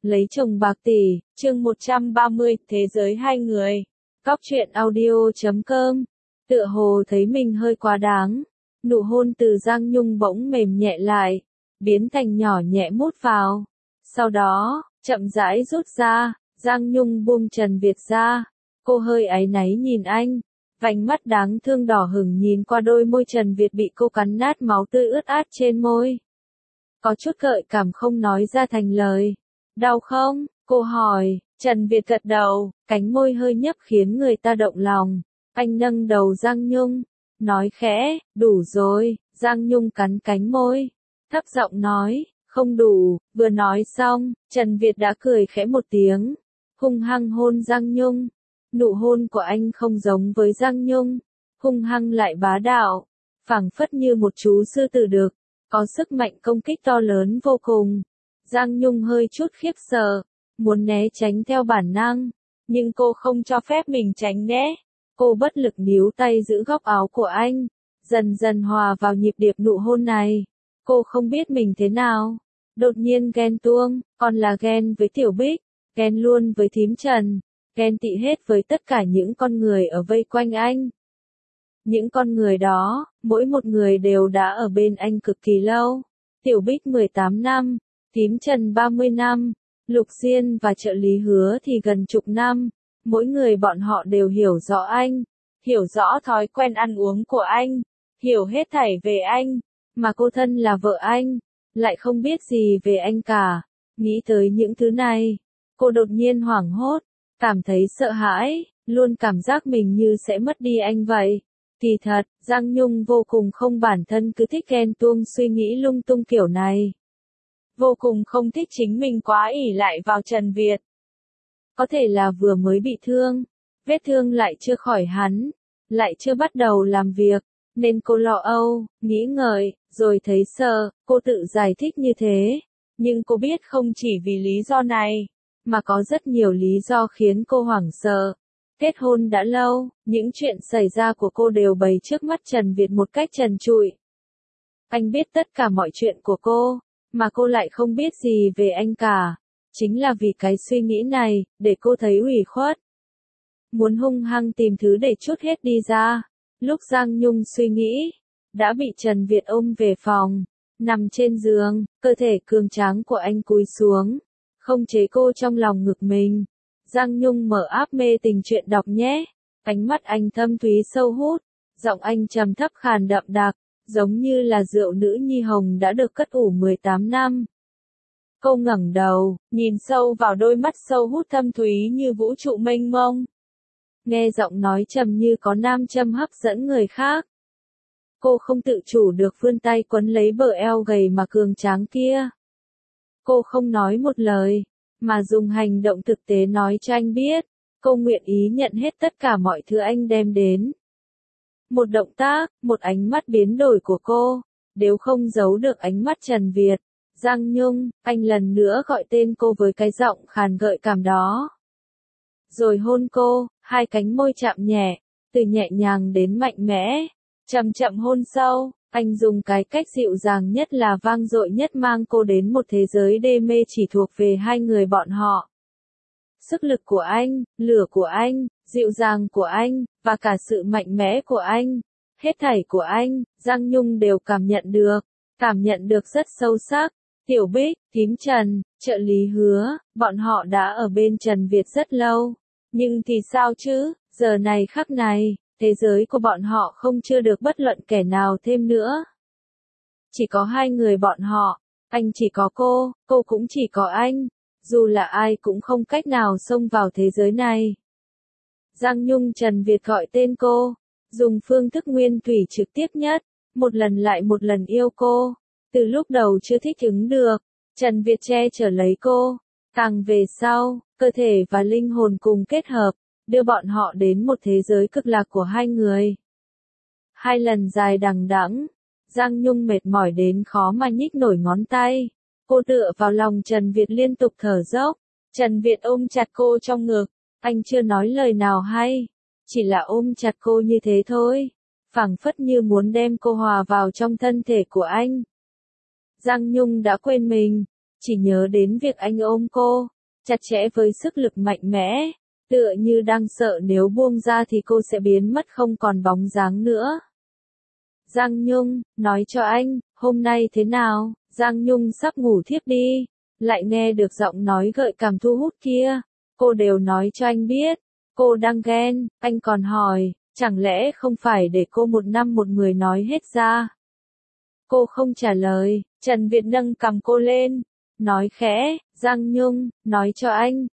Lấy chồng bạc tỷ, chương 130, thế giới hai người. Góc truyện audio.com. Tựa hồ thấy mình hơi quá đáng. Nụ hôn từ Giang Nhung bỗng mềm nhẹ lại, biến thành nhỏ nhẹ mút vào. Sau đó, chậm rãi rút ra, Giang Nhung buông Trần Việt ra. Cô hơi áy náy nhìn anh, vành mắt đáng thương đỏ hửng nhìn qua đôi môi Trần Việt bị cô cắn nát máu tươi ướt át trên môi. Có chút gợi cảm không nói ra thành lời. Đau không? Cô hỏi. Trần Việt gật đầu, cánh môi hơi nhấp khiến người ta động lòng. Anh nâng đầu Giang Nhung, nói khẽ, đủ rồi. Giang Nhung cắn cánh môi, thấp giọng nói, không đủ. Vừa nói xong, Trần Việt đã cười khẽ một tiếng, hung hăng hôn Giang Nhung. Nụ hôn của anh không giống với Giang Nhung, hung hăng lại bá đạo, phảng phất như một chú sư tử đực, có sức mạnh công kích to lớn vô cùng. Giang Nhung hơi chút khiếp sợ, muốn né tránh theo bản năng, nhưng cô không cho phép mình tránh né. Cô bất lực níu tay giữ góc áo của anh, dần dần hòa vào nhịp điệp nụ hôn này. Cô không biết mình thế nào, đột nhiên ghen tuông, còn là ghen với Tiểu Bích, ghen luôn với thím Trần, ghen tị hết với tất cả những con người ở vây quanh anh. Những con người đó, mỗi một người đều đã ở bên anh cực kỳ lâu. Tiểu Bích 18 năm, thím Trần 30 năm, Lục Diên và trợ lý Hứa thì gần chục năm. Mỗi người bọn họ đều hiểu rõ anh, hiểu rõ thói quen ăn uống của anh, hiểu hết thảy về anh, mà cô thân là vợ anh, lại không biết gì về anh cả. Nghĩ tới những thứ này, cô đột nhiên hoảng hốt, cảm thấy sợ hãi, luôn cảm giác mình như sẽ mất đi anh vậy. Kỳ thật, Giang Nhung vô cùng không bản thân cứ thích ghen tuông suy nghĩ lung tung kiểu này. Vô cùng không thích chính mình quá ỷ lại vào Trần Việt. Có thể là vừa mới bị thương, vết thương lại chưa khỏi hẳn, lại chưa bắt đầu làm việc, nên cô lo âu, nghĩ ngợi, rồi thấy sợ, cô tự giải thích như thế. Nhưng cô biết không chỉ vì lý do này, mà có rất nhiều lý do khiến cô hoảng sợ. Kết hôn đã lâu, những chuyện xảy ra của cô đều bày trước mắt Trần Việt một cách trần trụi. Anh biết tất cả mọi chuyện của cô, mà cô lại không biết gì về anh cả. Chính là vì cái suy nghĩ này, để cô thấy ủy khuất. Muốn hung hăng tìm thứ để trút hết đi ra. Lúc Giang Nhung suy nghĩ, đã bị Trần Việt ôm về phòng, nằm trên giường, cơ thể cường tráng của anh cúi xuống, không chế cô trong lòng ngực mình. Giang Nhung mở app mê tình chuyện đọc nhé. Ánh mắt anh thâm thúy sâu hút, giọng anh trầm thấp khàn đậm đặc, giống như là rượu nữ nhi hồng đã được cất ủ 18 năm. Cô ngẩng đầu, nhìn sâu vào đôi mắt sâu hút thâm thúy như vũ trụ mênh mông. Nghe giọng nói trầm như có nam châm hấp dẫn người khác. Cô không tự chủ được vươn tay quấn lấy bờ eo gầy mà cường tráng kia. Cô không nói một lời, mà dùng hành động thực tế nói cho anh biết, cô nguyện ý nhận hết tất cả mọi thứ anh đem đến. Một động tác, một ánh mắt biến đổi của cô, đều không giấu được ánh mắt Trần Việt. Giang Nhung, anh lần nữa gọi tên cô với cái giọng khàn gợi cảm đó. Rồi hôn cô, hai cánh môi chạm nhẹ, từ nhẹ nhàng đến mạnh mẽ, chậm chậm hôn sâu. Anh dùng cái cách dịu dàng nhất là vang dội nhất mang cô đến một thế giới đê mê chỉ thuộc về hai người bọn họ. Sức lực của anh, lửa của anh, dịu dàng của anh, và cả sự mạnh mẽ của anh, hết thảy của anh, Giang Nhung đều cảm nhận được rất sâu sắc. Tiểu Bích, thím Trần, trợ lý Hứa, bọn họ đã ở bên Trần Việt rất lâu. Nhưng thì sao chứ, giờ này khắc này, thế giới của bọn họ không chưa được bất luận kẻ nào thêm nữa. Chỉ có hai người bọn họ, anh chỉ có cô cũng chỉ có anh. Dù là ai cũng không cách nào xông vào thế giới này. Giang Nhung Trần Việt gọi tên cô, dùng phương thức nguyên thủy trực tiếp nhất, một lần lại một lần yêu cô. Từ lúc đầu chưa thích ứng được, Trần Việt che chở lấy cô. Càng về sau, cơ thể và linh hồn cùng kết hợp, đưa bọn họ đến một thế giới cực lạc của hai người. Hai lần dài đằng đẵng, Giang Nhung mệt mỏi đến khó mà nhích nổi ngón tay. Cô tựa vào lòng Trần Việt liên tục thở dốc. Trần Việt ôm chặt cô trong ngực. Anh chưa nói lời nào hay, chỉ là ôm chặt cô như thế thôi. Phảng phất như muốn đem cô hòa vào trong thân thể của anh. Giang Nhung đã quên mình, chỉ nhớ đến việc anh ôm cô, chặt chẽ với sức lực mạnh mẽ, tựa như đang sợ nếu buông ra thì cô sẽ biến mất không còn bóng dáng nữa. Giang Nhung, nói cho anh, hôm nay thế nào? Giang Nhung sắp ngủ thiếp đi, lại nghe được giọng nói gợi cảm thu hút kia. Cô đều nói cho anh biết, cô đang ghen, anh còn hỏi, chẳng lẽ không phải để cô một năm một mười nói hết ra? Cô không trả lời, Trần Việt nâng cầm cô lên, nói khẽ, Giang Nhung, nói cho anh,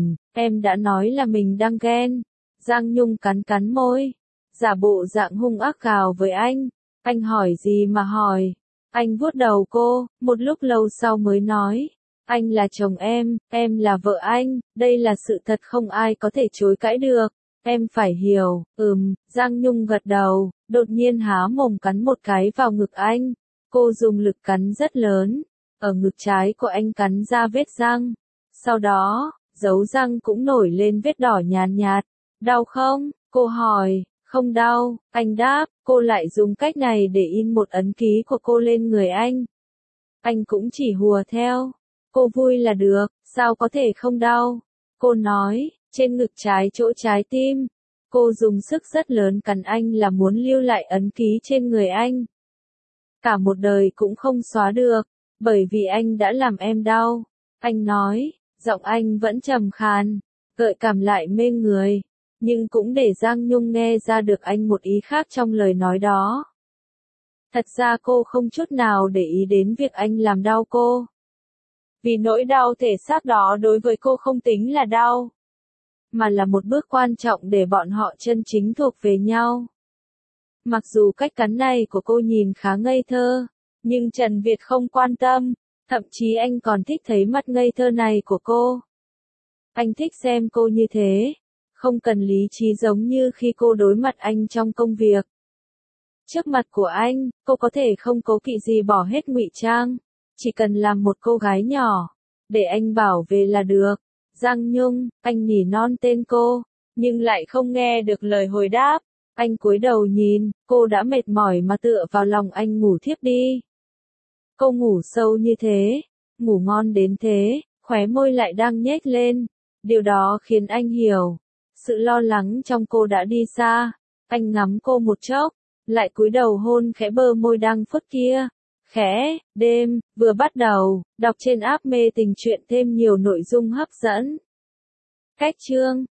em đã nói là mình đang ghen. Giang Nhung cắn cắn môi, giả bộ dạng hung ác gào với anh hỏi gì mà hỏi. Anh vuốt đầu cô, một lúc lâu sau mới nói, anh là chồng em là vợ anh, đây là sự thật không ai có thể chối cãi được, em phải hiểu. Giang Nhung gật đầu, đột nhiên há mồm cắn một cái vào ngực anh. Cô dùng lực cắn rất lớn, ở ngực trái của anh cắn ra vết răng. Sau đó, dấu răng cũng nổi lên vết đỏ nhàn nhạt. Đau không? Cô hỏi. Không đau, anh đáp. Cô lại dùng cách này để in một ấn ký của cô lên người anh. Anh cũng chỉ hùa theo. Cô vui là được, sao có thể không đau? Cô nói, trên ngực trái chỗ trái tim. Cô dùng sức rất lớn cắn anh là muốn lưu lại ấn ký trên người anh. Cả một đời cũng không xóa được, bởi vì anh đã làm em đau. Anh nói, giọng anh vẫn trầm khàn, gợi cảm lại mê người, nhưng cũng để Giang Nhung nghe ra được anh một ý khác trong lời nói đó. Thật ra cô không chút nào để ý đến việc anh làm đau cô. Vì nỗi đau thể xác đó đối với cô không tính là đau, mà là một bước quan trọng để bọn họ chân chính thuộc về nhau. Mặc dù cách cắn này của cô nhìn khá ngây thơ, nhưng Trần Việt không quan tâm, thậm chí anh còn thích thấy mặt ngây thơ này của cô. Anh thích xem cô như thế, không cần lý trí giống như khi cô đối mặt anh trong công việc. Trước mặt của anh, cô có thể không cố kỵ gì bỏ hết ngụy trang, chỉ cần làm một cô gái nhỏ, để anh bảo vệ là được. Giang Nhung, anh nỉ non tên cô, nhưng lại không nghe được lời hồi đáp. Anh cúi đầu nhìn, cô đã mệt mỏi mà tựa vào lòng anh ngủ thiếp đi. Cô ngủ sâu như thế, ngủ ngon đến thế, khóe môi lại đang nhếch lên. Điều đó khiến anh hiểu, sự lo lắng trong cô đã đi xa. Anh ngắm cô một chốc, lại cúi đầu hôn khẽ bờ môi đang phớt kia. Khẽ, đêm, vừa bắt đầu, đọc trên app Mê Tình Truyện thêm nhiều nội dung hấp dẫn. Cách chương